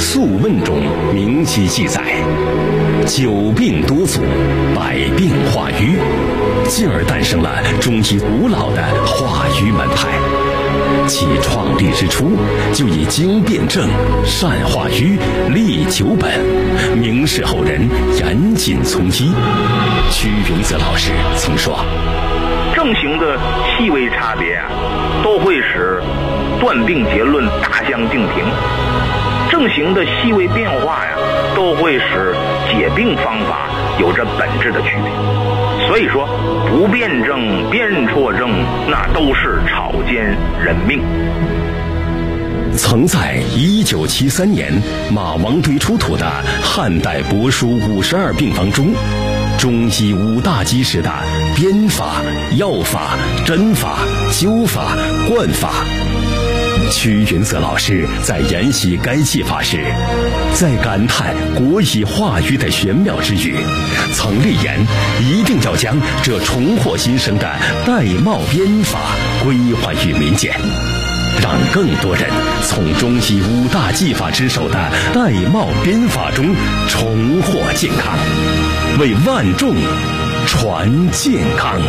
素问》中明晰记载，久病多祖，百病化瘀，进而诞生了中医古老的化瘀门派。其创立之初，就以经辨证、善化瘀、利久本，明世后人严谨从医。屈云泽老师曾说， 症型的细微差别都会使断病结论大相径庭，症型的细微变化都会使解病方法有着本质的区别。所以说，不辨证、辨错症，那都是草菅人命。 曾在1973年马王堆出土的汉代帛书52病方中，中医5大基石的编法、药法、针法、灸法、灌法。屈云泽老师在研习该技法时，在感叹国医化瘀的玄妙之余，曾立言一定要将这重获新生的玳瑁编法归还于民间，让更多人从中医5大技法之首的玳瑁编法中重获健康，为万众传健康。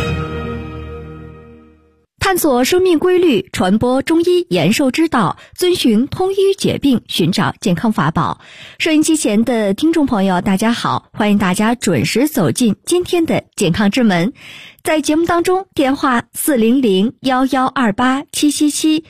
探索生命规律，传播中医延寿之道，遵循通医解病，寻找健康法宝。收音机前的听众朋友，大家好，欢迎大家准时走进今天的健康之门。在节目当中，电话400-1128-777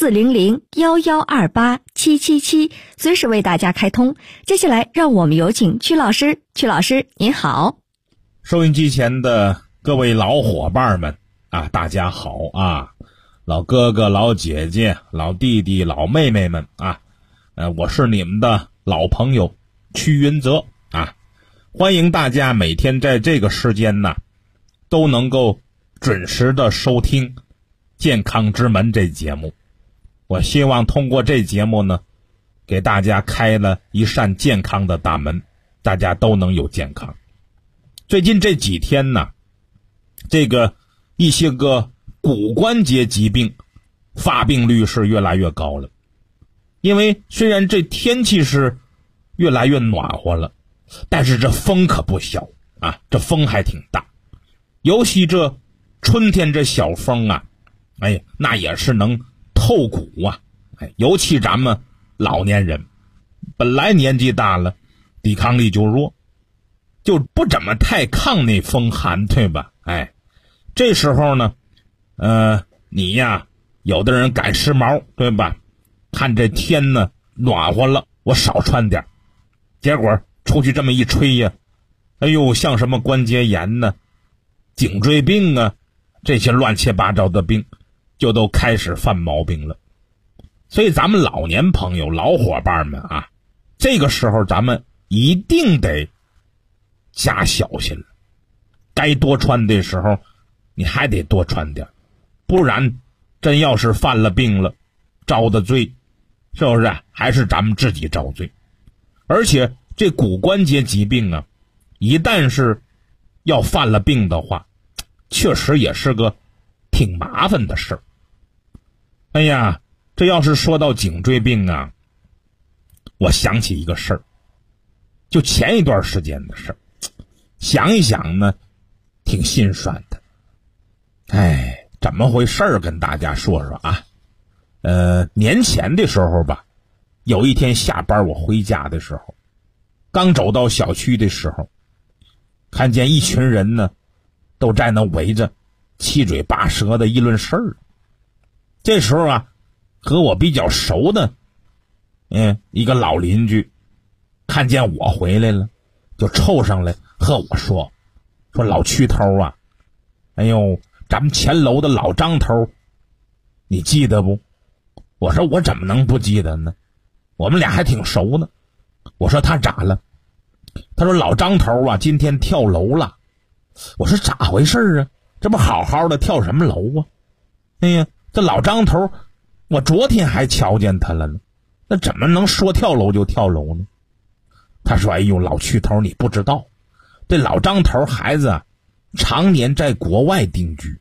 400-1128-777，随时为大家开通。接下来让我们有请曲老师。曲老师您好。 收音机前的各位老伙伴们啊，大家好啊，老哥哥、老姐姐、老弟弟、老妹妹们啊，我是你们的老朋友屈云泽啊，欢迎大家每天在这个时间呢，都能够准时的收听《健康之门》这节目。我希望通过这节目呢，给大家开了一扇健康的大门，大家都能有健康。最近这几天呢，这个一些个骨关节疾病发病率是越来越高了。因为虽然这天气是越来越暖和了，但是这风可不小啊，这风还挺大。尤其这春天这小风啊，哎呀，那也是能透骨啊。尤其咱们老年人本来年纪大了，抵抗力就弱，就不怎么太抗那风寒，对吧？这时候呢，你呀，有的人赶时髦，对吧？看这天呢暖和了，我少穿点，结果出去这么一吹呀，哎呦，像什么关节炎呢、颈椎病啊，这些乱七八糟的病就都开始犯毛病了。所以咱们老年朋友、老伙伴们啊，这个时候咱们一定得加小心了，该多穿的时候你还得多穿点，不然真要是犯了病了，遭的罪，是不是还是咱们自己遭罪？而且这骨关节疾病啊，一旦是要犯了病的话，确实也是个挺麻烦的事儿。哎呀，这要是说到颈椎病啊，我想起一个事儿，就前一段时间的事儿，想一想呢，挺心酸的。怎么回事儿？跟大家说说啊。年前的时候吧，有一天下班我回家的时候，刚走到小区的时候，看见一群人呢，都在那围着，七嘴八舌的议论事儿。这时候啊，和我比较熟的，一个老邻居，看见我回来了，就凑上来和我说老屈头啊，哎呦，咱们前楼的老张头，你记得不？我说我怎么能不记得呢？我们俩还挺熟呢。我说他咋了？他说老张头啊，今天跳楼了。我说咋回事啊？这不好好的跳什么楼啊？哎呀，这老张头，我昨天还瞧见他了呢，那怎么能说跳楼就跳楼呢？他说哎呦，老屈头你不知道，这老张头孩子啊，常年在国外定居。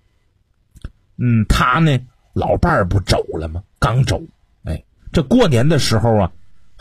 他呢，老伴儿不走了吗？刚走。这过年的时候啊，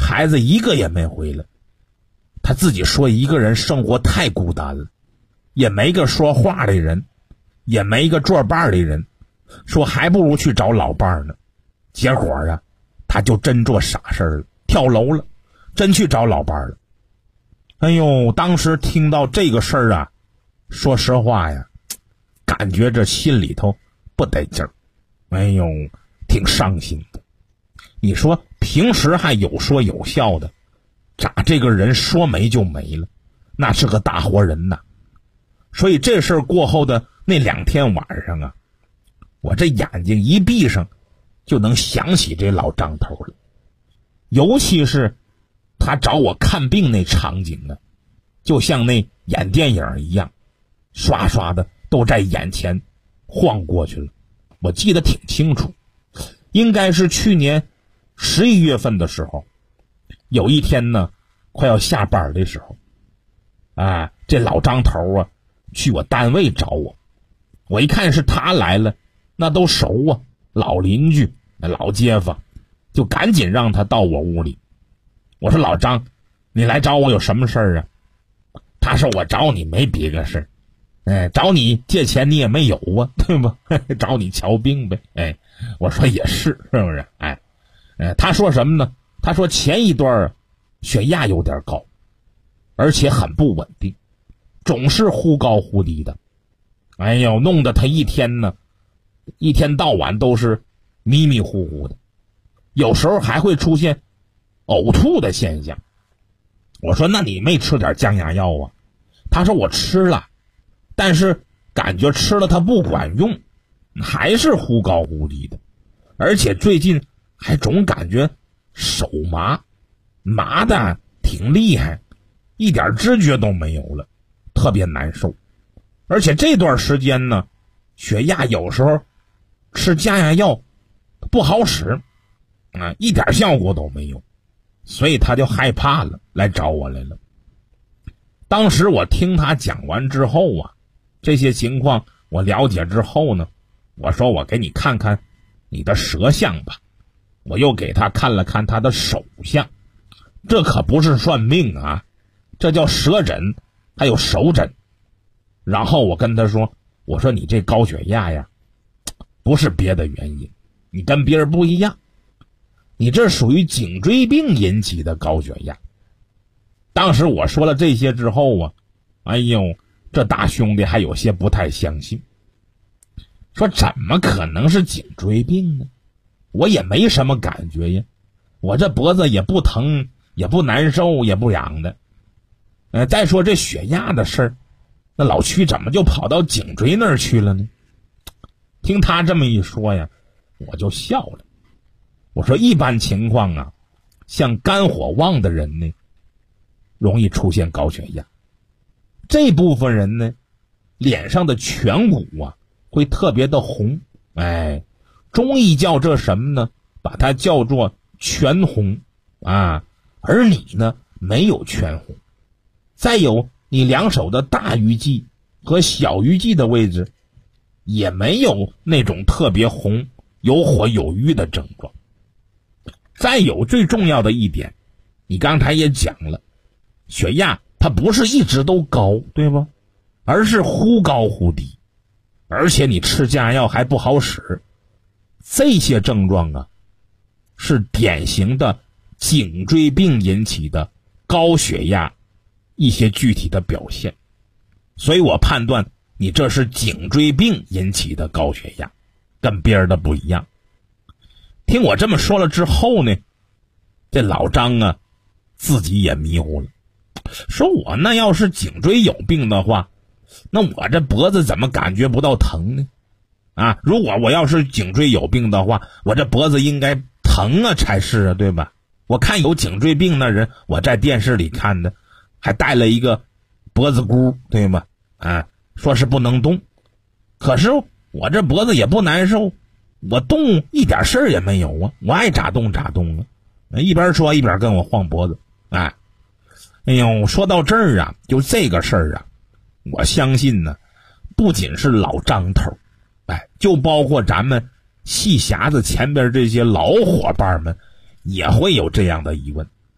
孩子一个也没回来。他自己说一个人生活太孤单了，也没个说话的人，也没个作伴的人，说还不如去找老伴呢。结果啊，他就真做傻事了，跳楼了，真去找老伴了。哎呦，当时听到这个事儿啊，说实话呀，感觉这心里头不得劲儿，哎呦，挺伤心的。你说平时还有说有笑的，咋这个人说没就没了？那是个大活人呐。所以这事儿过后的那2天晚上啊，我这眼睛一闭上就能想起这老张头了。尤其是他找我看病那场景啊，就像那演电影一样，刷刷的都在眼前晃过去了。我记得挺清楚，应该是去年11月份的时候，有一天呢，快要下班的时候，这老张头啊去我单位找我。我一看是他来了，那都熟啊，老邻居老街坊，就赶紧让他到我屋里。我说老张，你来找我有什么事儿啊？他说我找你没别个事儿，找你借钱你也没有啊，对吧？找你瞧病呗。我说也是不是？他说什么呢？他说前一段血压有点高，而且很不稳定，总是忽高忽低的。哎呦，弄得他一天到晚都是迷迷糊糊的，有时候还会出现呕吐的现象。我说那你没吃点降压药啊？他说我吃了，但是感觉吃了它不管用，还是忽高忽低的，而且最近还总感觉手麻的挺厉害，一点知觉都没有了，特别难受。而且这段时间呢，血压有时候吃降压药不好使，一点效果都没有，所以他就害怕了，来找我来了。当时我听他讲完之后啊，这些情况我了解之后呢，我说我给你看看你的舌象吧。我又给他看了看他的手相，这可不是算命啊，这叫舌诊还有手诊。然后我跟他说，我说你这高血压呀，不是别的原因，你跟别人不一样，你这属于颈椎病引起的高血压。当时我说了这些之后啊，哎呦，这大兄弟还有些不太相信，说怎么可能是颈椎病呢？我也没什么感觉呀，我这脖子也不疼，也不难受，也不痒的。再说这血压的事儿，那老屈怎么就跑到颈椎那儿去了呢？听他这么一说呀，我就笑了。我说一般情况啊，像肝火旺的人呢，容易出现高血压。这部分人呢，脸上的颧骨啊会特别的红，中医叫这什么呢？把它叫做全红啊。而你呢，没有全红。再有你两手的大鱼际和小鱼际的位置也没有那种特别红、有火有瘀的症状。再有最重要的一点，你刚才也讲了，血压它不是一直都高，对吧？而是忽高忽低，而且你吃降压药还不好使。这些症状啊，是典型的颈椎病引起的高血压一些具体的表现。所以我判断你这是颈椎病引起的高血压，跟别人的不一样。听我这么说了之后呢，这老张啊自己也迷糊了，说我那要是颈椎有病的话，那我这脖子怎么感觉不到疼呢？如果我要是颈椎有病的话，我这脖子应该疼啊才是啊，对吧？我看有颈椎病的人，我在电视里看的，还带了一个脖子箍，对吗？说是不能动，可是我这脖子也不难受，我动一点事儿也没有啊，我爱咋动咋动啊。一边说一边跟我晃脖子。哎呦，说到这儿啊，就这个事儿啊，我相信呢，不仅是老张头，就包括咱们戏匣子前边这些老伙伴们也会有这样的疑问。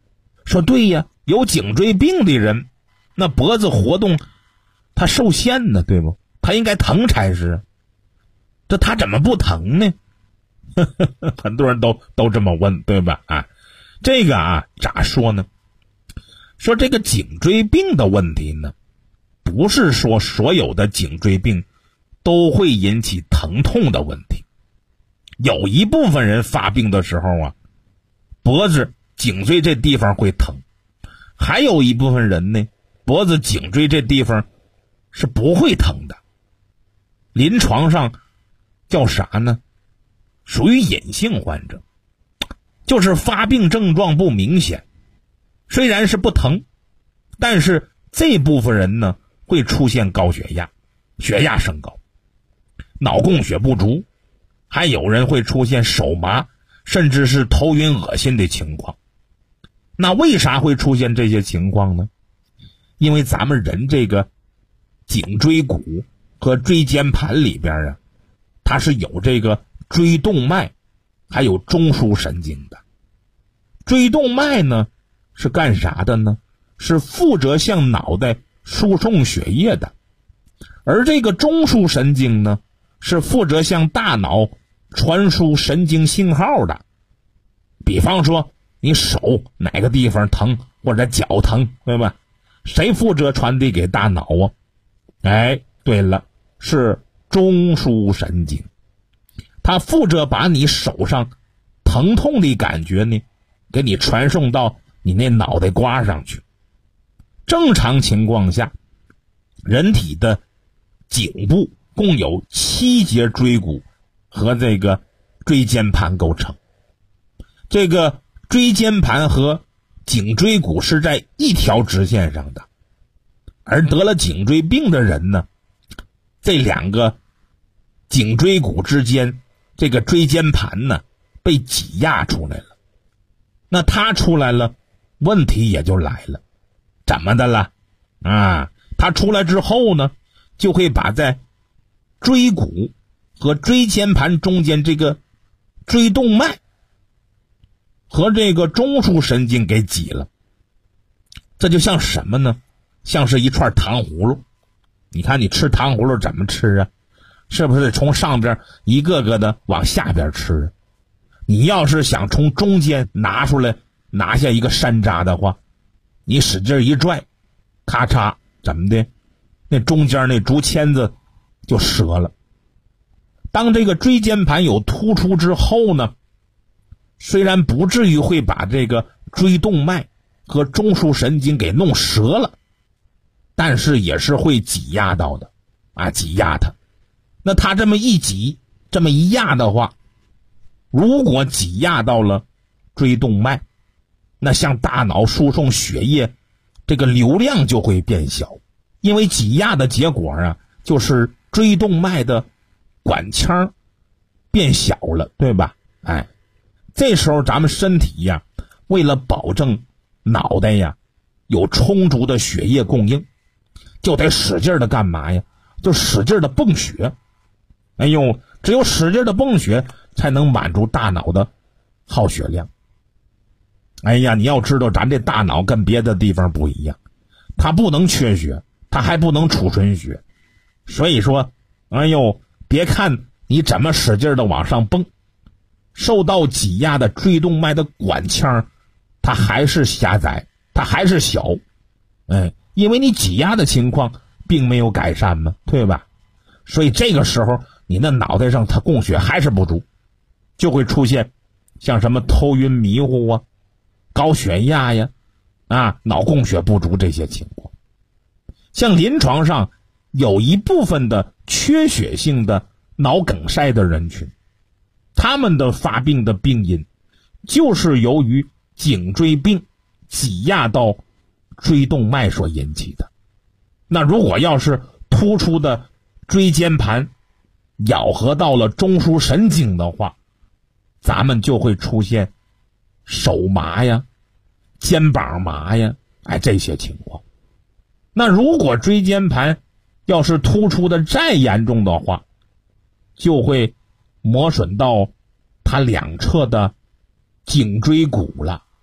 说对呀，有颈椎病的人，那脖子活动他受限呢，对不？他应该疼才是，这他怎么不疼呢？很多人都这么问，对吧？这个咋说呢？说这个颈椎病的问题呢，不是说所有的颈椎病都会引起疼痛的问题。有一部分人发病的时候脖子颈椎这地方会疼，还有一部分人呢，脖子颈椎这地方是不会疼的。临床上叫啥呢？属于隐性患者，就是发病症状不明显，虽然是不疼，但是这部分人呢会出现高血压，血压升高，脑供血不足，还有人会出现手麻，甚至是头晕恶心的情况。那为啥会出现这些情况呢？因为咱们人这个颈椎骨和椎间盘里边它是有这个椎动脉还有中枢神经的。椎动脉呢是干啥的呢？是负责向脑袋输送血液的。而这个中枢神经呢是负责向大脑传输神经信号的。比方说你手哪个地方疼或者脚疼，对吧？谁负责传递给大脑对了，是中枢神经。它负责把你手上疼痛的感觉呢给你传送到你那脑袋瓜上去。正常情况下，人体的颈部共有7节椎骨和这个椎间盘构成。这个椎间盘和颈椎骨是在一条直线上的，而得了颈椎病的人呢，这两个颈椎骨之间这个椎间盘呢被挤压出来了。那它出来了，问题也就来了。怎么的了？它出来之后呢，就会把在椎骨和椎间盘中间这个椎动脉和这个中枢神经给挤了。这就像什么呢？像是一串糖葫芦。你看你吃糖葫芦怎么吃是不是从上边一个个的往下边吃？你要是想从中间拿出来拿下一个山楂的话，你使劲一拽，咔嚓，怎么的？那中间那竹签子就折了。当这个椎间盘有突出之后呢，虽然不至于会把这个椎动脉和中枢神经给弄折了，但是也是会挤压到的挤压它。那它这么一挤，这么一压的话，如果挤压到了椎动脉，那向大脑输送血液这个流量就会变小。因为挤压的结果就是椎动脉的管腔变小了，对吧？这时候咱们身体为了保证脑袋有充足的血液供应，就得使劲的干嘛就使劲的泵血。只有使劲的泵血才能满足大脑的耗血量。你要知道咱这大脑跟别的地方不一样，它不能缺血，它还不能储存血。所以说别看你怎么使劲的往上蹦，受到挤压的椎动脉的管腔它还是狭窄，它还是小。因为你挤压的情况并没有改善嘛，对吧？所以这个时候你那脑袋上它供血还是不足，就会出现像什么头晕迷糊高血压脑供血不足这些情况。像临床上有一部分的缺血性的脑梗塞的人群，他们的发病的病因就是由于颈椎病挤压到椎动脉所引起的。那如果要是突出的椎间盘咬合到了中枢神经的话，咱们就会出现手麻肩膀麻这些情况。那如果椎间盘要是突出的再严重的话，就会磨损到它两侧的颈椎骨了。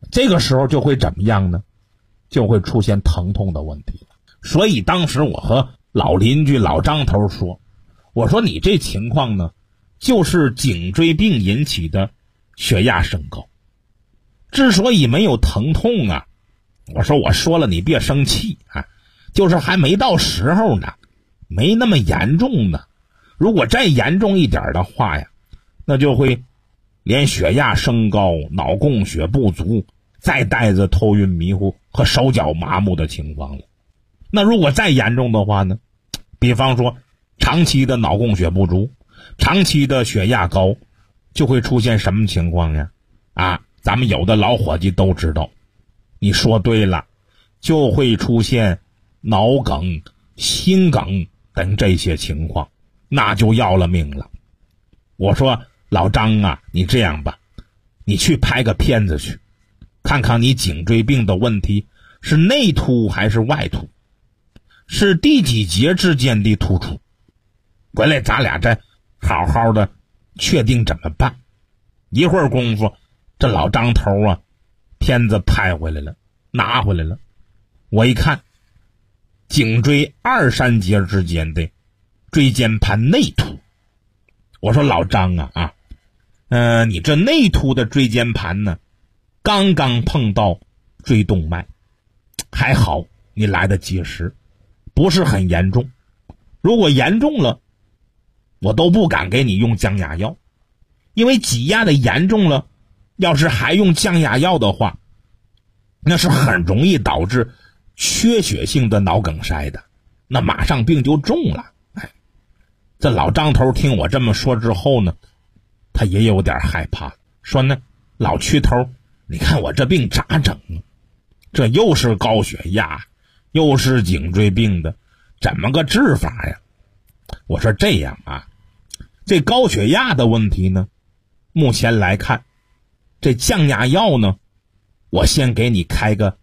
这个时候就会怎么样呢？就会出现疼痛的问题了。所以当时我和老邻居老张头说，我说你这情况呢，就是颈椎病引起的血压升高。之所以没有疼痛啊，我说了你别生气啊，就是还没到时候呢，没那么严重呢。如果再严重一点的话呀，那就会连血压升高、脑供血不足，再带着头晕迷糊和手脚麻木的情况了。那如果再严重的话呢，比方说长期的脑供血不足，长期的血压高，就会出现什么情况呀？咱们有的老伙计都知道，你说对了，就会出现脑梗、心梗等这些情况，那就要了命了。我说老张啊，你这样吧，你去拍个片子去，看看你颈椎病的问题是内突还是外突，是第几节之间的突出，回来咱俩再好好的确定怎么办。一会儿功夫，这老张头啊，片子拍回来了，拿回来了。我一看，颈椎2、3节之间的椎间盘内突。我说老张啊，你这内突的椎间盘呢，刚刚碰到椎动脉，还好你来得及时，不是很严重。如果严重了，我都不敢给你用降压药，因为挤压的严重了，要是还用降压药的话，那是很容易导致缺血性的脑梗塞的，那马上病就重了。这老张头听我这么说之后呢，他也有点害怕，说呢，老区头，你看我这病咋整啊？这又是高血压，又是颈椎病的，怎么个治法呀？我说这样啊，这高血压的问题呢，目前来看，这降压药呢，我先给你开个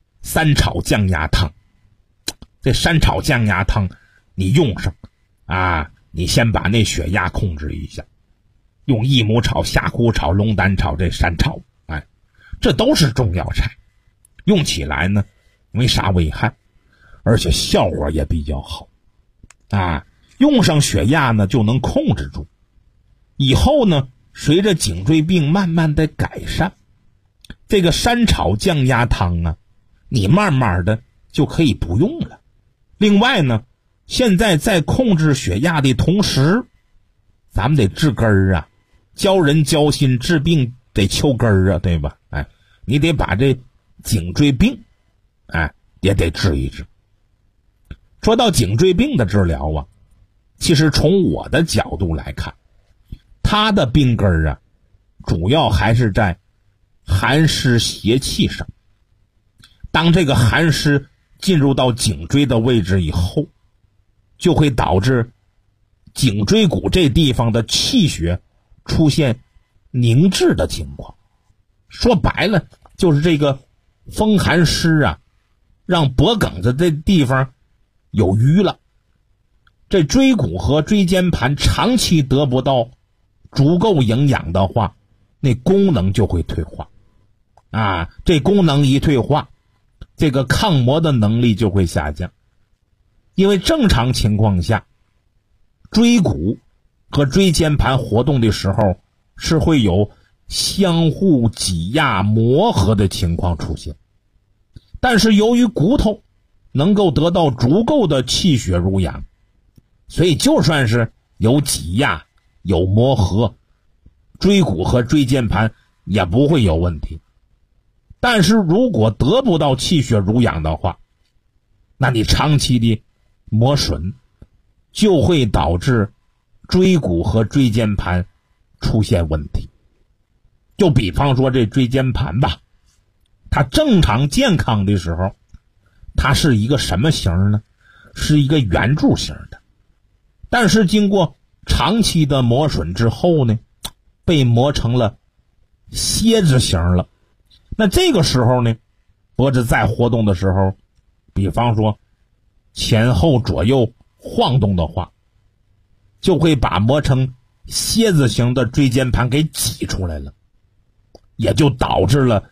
3炒降压汤。这3炒降压汤你用上啊，你先把那血压控制一下，用益母草、虾枯草、龙胆草这3炒，这都是中药材，用起来呢没啥危害，而且效果也比较好用上血压呢就能控制住。以后呢，随着颈椎病慢慢的改善，这个3炒降压汤啊，你慢慢的就可以不用了。另外呢，现在在控制血压的同时，咱们得治根儿啊，教人教心，治病得求根儿啊，对吧？你得把这颈椎病也得治一治。说到颈椎病的治疗啊，其实从我的角度来看，它的病根儿啊，主要还是在寒湿邪气上。当这个寒湿进入到颈椎的位置以后，就会导致颈椎骨这地方的气血出现凝滞的情况。说白了，就是这个风寒湿啊，让脖梗子这地方有瘀了。这椎骨和椎间盘长期得不到足够营养的话，那功能就会退化这功能一退化，这个抗磨的能力就会下降。因为正常情况下，椎骨和椎间盘活动的时候是会有相互挤压磨合的情况出现，但是由于骨头能够得到足够的气血濡养，所以就算是有挤压有磨合，椎骨和椎间盘也不会有问题。但是如果得不到气血濡养的话，那你长期的磨损就会导致椎骨和椎间盘出现问题。就比方说这椎间盘吧，它正常健康的时候，它是一个什么形呢？是一个圆柱形的。但是经过长期的磨损之后呢，被磨成了蝎子形了。那这个时候呢，脖子在活动的时候，比方说前后左右晃动的话，就会把磨成蝎子形的椎间盘给挤出来了，也就导致了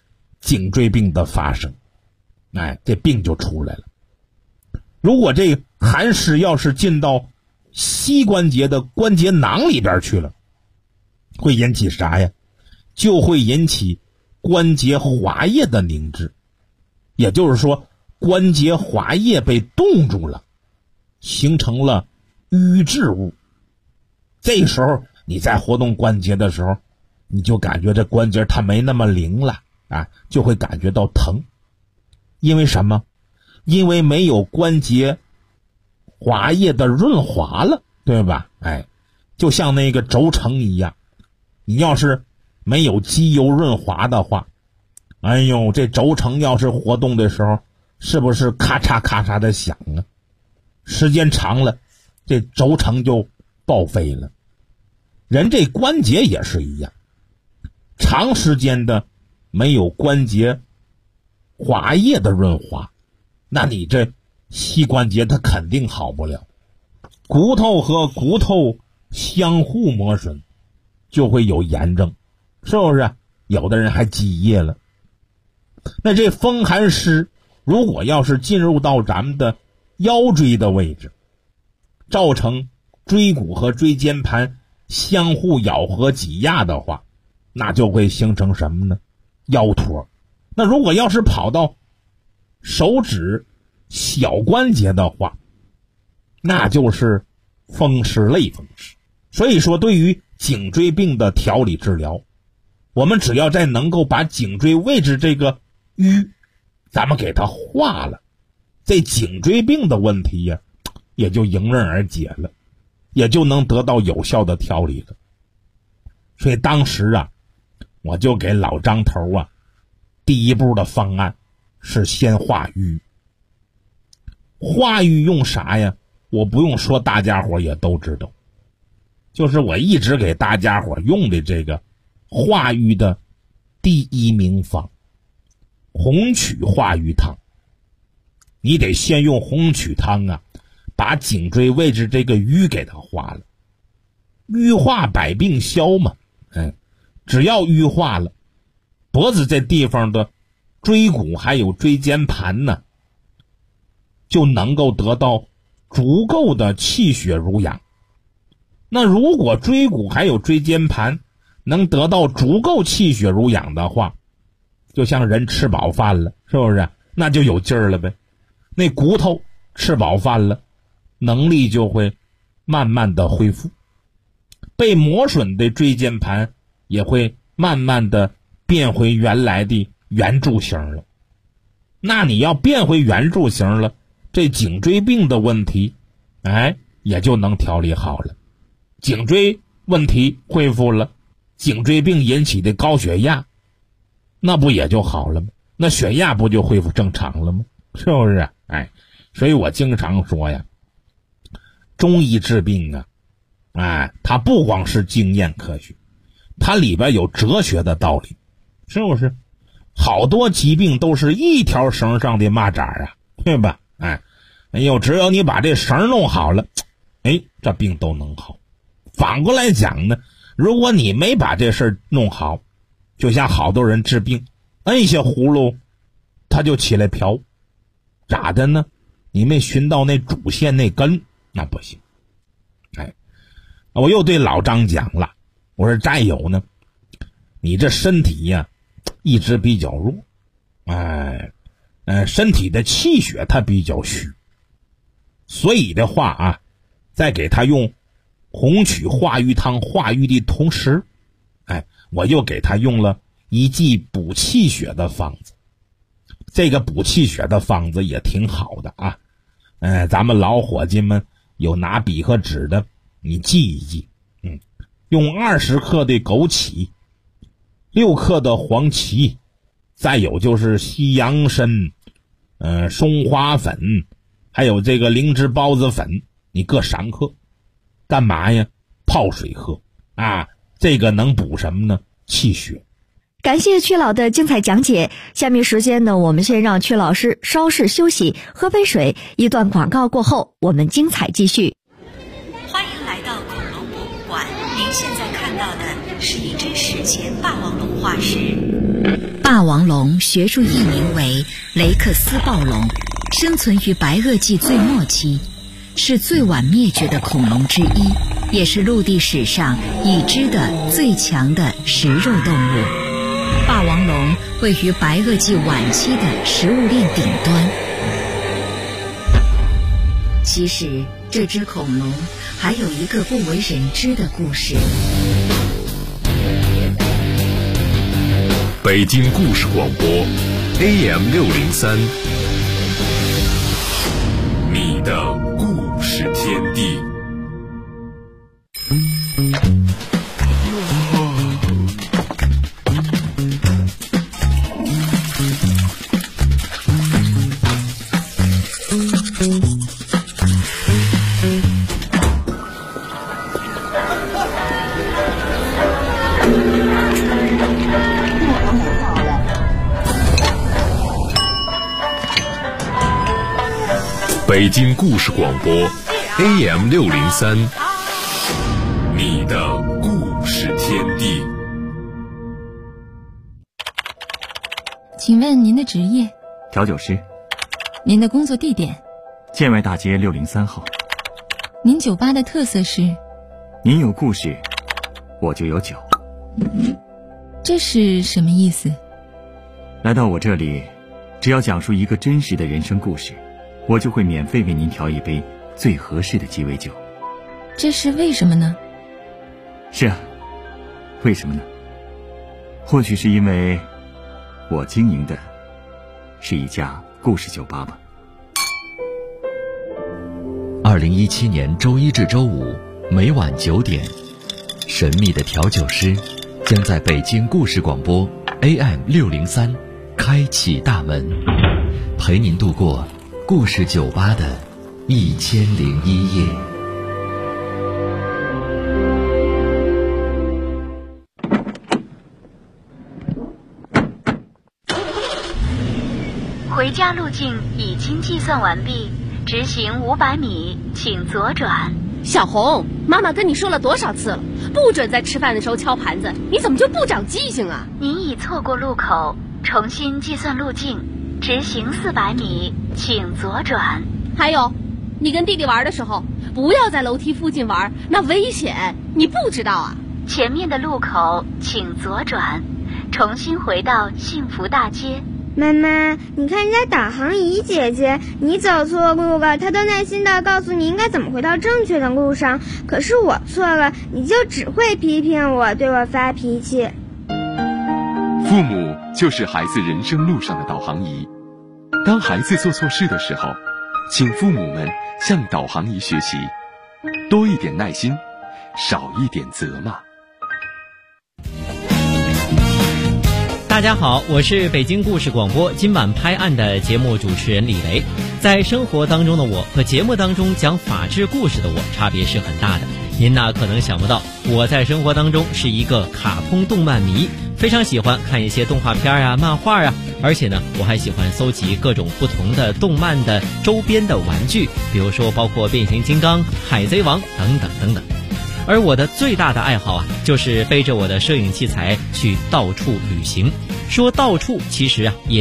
颈椎病的发生，这病就出来了。如果这寒湿要是进到膝关节的关节囊里边去了，会引起啥呀？就会引起关节滑液的凝滞，也就是说关节滑液被冻住了，形成了瘀滞物。这时候你在活动关节的时候，你就感觉这关节它没那么灵了就会感觉到疼。因为什么？因为没有关节滑液的润滑了，对吧？就像那个轴承一样，你要是没有机油润滑的话，这轴承要是活动的时候，是不是咔嚓咔嚓的响啊？时间长了，这轴承就报废了。人这关节也是一样，长时间的没有关节滑液的润滑，那你这膝关节它肯定好不了。骨头和骨头相互磨损，就会有炎症，是不是？有的人还积液了。那这风寒湿如果要是进入到咱们的腰椎的位置，造成椎骨和椎间盘相互咬合挤压的话，那就会形成什么呢？腰托。那如果要是跑到手指小关节的话，那就是风湿类风湿。所以说对于颈椎病的调理治疗，我们只要在能够把颈椎位置这个瘀咱们给它化了，这颈椎病的问题呀也就迎刃而解了，也就能得到有效的调理了。所以当时我就给老张头第一步的方案是先化瘀。化瘀用啥呀？我不用说，大家伙也都知道，就是我一直给大家伙用的这个化瘀的第一名方，红曲化瘀汤。你得先用红曲汤把颈椎位置这个瘀给它化了。瘀化百病消嘛，只要瘀化了，脖子这地方的椎骨还有椎间盘呢，就能够得到足够的气血濡养。那如果椎骨还有椎间盘能得到足够气血濡养的话，就像人吃饱饭了，是不是？那就有劲儿了呗。那骨头吃饱饭了，能力就会慢慢的恢复，被磨损的椎间盘也会慢慢的变回原来的圆柱形了。那你要变回圆柱形了，这颈椎病的问题也就能调理好了。颈椎问题恢复了，颈椎病引起的高血压那不也就好了吗？那血压不就恢复正常了吗？是不是？所以我经常说呀，中医治病它不光是经验科学，它里边有哲学的道理，是不是？好多疾病都是一条绳上的蚂蚱对吧？只有你把这绳弄好了，这病都能好。反过来讲呢，如果你没把这事弄好，就像好多人治病摁一下葫芦他就起来瓢，咋的呢？你没寻到那主线那根，那不行。我又对老张讲了，我说再有呢，你这身体一直比较弱，身体的气血它比较虚，所以的话再给他用红曲化瘀汤化瘀的同时，我又给他用了一剂补气血的方子。这个补气血的方子也挺好的咱们老伙计们有拿笔和纸的，你记一记。用20克的枸杞，6克的黄芪，再有就是西洋参，松花粉，还有这个灵芝孢子粉，你各3克。干嘛呀？泡水喝这个能补什么呢？气血。 感谢曲老的精彩讲解，下面时间呢，我们先让曲老师稍事休息，喝杯水。一段广告过后，我们精彩继续。 欢迎来到恐龙博物馆，您现在看到的是以真实前霸王龙化石。霸王龙学术译名为雷克斯暴龙，生存于白垩纪最末期，是最晚灭绝的恐龙之一，也是陆地史上已知的最强的食肉动物。霸王龙位于白垩纪晚期的食物链顶端。其实这只恐龙还有一个不为人知的故事。 北京故事广播 AM603， 你的故事天地。北京故事广播 AM603， 你的故事天地。 请问您的职业？ 调酒师。 您的工作地点？ 建外大街603号。 您酒吧的特色是？ 您有故事，我就有酒。 这是什么意思？ 来到我这里，只要讲述一个真实的人生故事，我就会免费为您调一杯最合适的鸡尾酒。 这是为什么呢？ 是啊，为什么呢？或许是因为我经营的是一家故事酒吧吧。 2017年周一至周五每晚9点，神秘的调酒师将在北京故事广播 AM603 开启大门，陪您度过故事酒吧的1001夜。 回家路径已经计算完毕，直行500米，请左转。 小红，妈妈跟你说了多少次了，不准在吃饭的时候敲盘子，你怎么就不长记性啊？ 您已错过路口，重新计算路径，直行400米，请左转。 还有，你跟弟弟玩的时候，不要在楼梯附近玩，那危险，你不知道啊？ 前面的路口请左转，重新回到幸福大街。 妈妈，你看人家导航仪姐姐，你走错路了，她都耐心地告诉你应该怎么回到正确的路上，可是我错了，你就只会批评我，对我发脾气。 父母就是孩子人生路上的导航仪，当孩子做错事的时候，请父母们向导航仪学习，多一点耐心，少一点责骂。 大家好，我是北京故事广播今晚拍案的节目主持人李雷。在生活当中的我和节目当中讲法治故事的我差别是很大的。您呢可能想不到，我在生活当中是一个卡通动漫迷，非常喜欢看一些动画片啊、漫画啊，而且呢我还喜欢搜集各种不同的动漫的周边的玩具，比如说包括变形金刚、海贼王等等等等。而我的最大的爱好啊，就是背着我的摄影器材去到处旅行。说到处，其实啊也